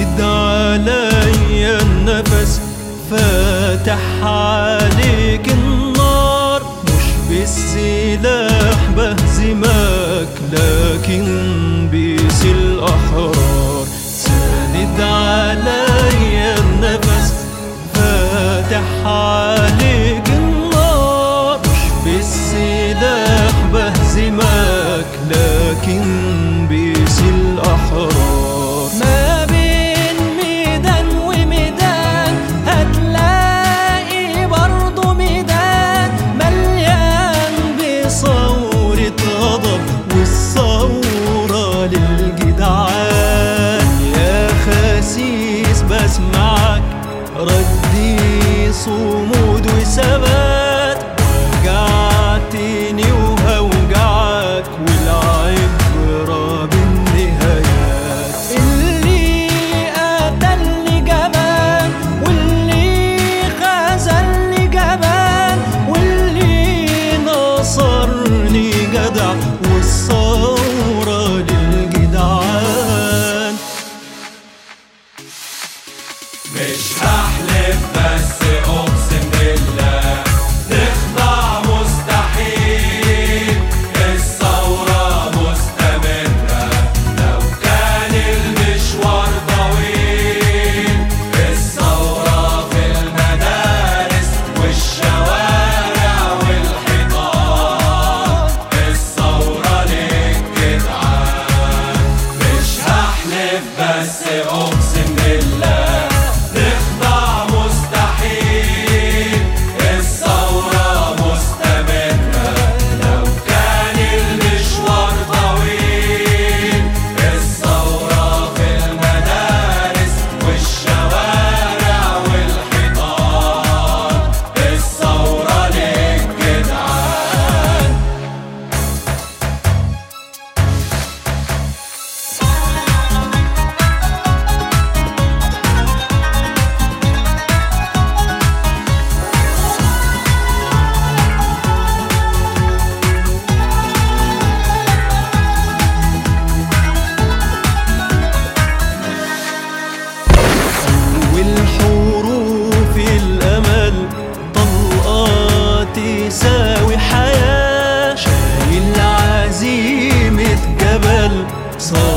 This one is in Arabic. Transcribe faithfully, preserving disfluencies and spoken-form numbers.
ساند عليا النفس، فاتح عليك النار، مش بالسلاح بهزمك لكن بيس الأحرار. ساند عليا النفس، فاتح عليك النار، مش بالسلاح بهزمك لكن بيس الأحرار. ما بين ميدان وميدان هتلاقي برضو ميدان مليان بثورة غضب، والثورة للجدعان. يا خسيس بسمعك ردي صمود وثبات، وجعتني وهوجعك والعبرة بالنهايات. اللي قتلني جبان، واللي خذلني جبان، واللي نصرني جدع، والثورة للجدعان. مش هحلف بس اقسم بالله نخضع مستحيل، الثورة مستمرة لو كان المشوار طويل. الثورة في المدارس والشوارع والحيطان، الثورة للجدعان. مش هحلف بس اقسم بالله نخضع مستحيل، الثورة مستمرة لو كان المشوار طويل. الثورة في المدارس والشوارع والحيطان، الثورة للجدعان. والحروف الأمل طلقات تساوي حياة، شايل عزيمة جبل صار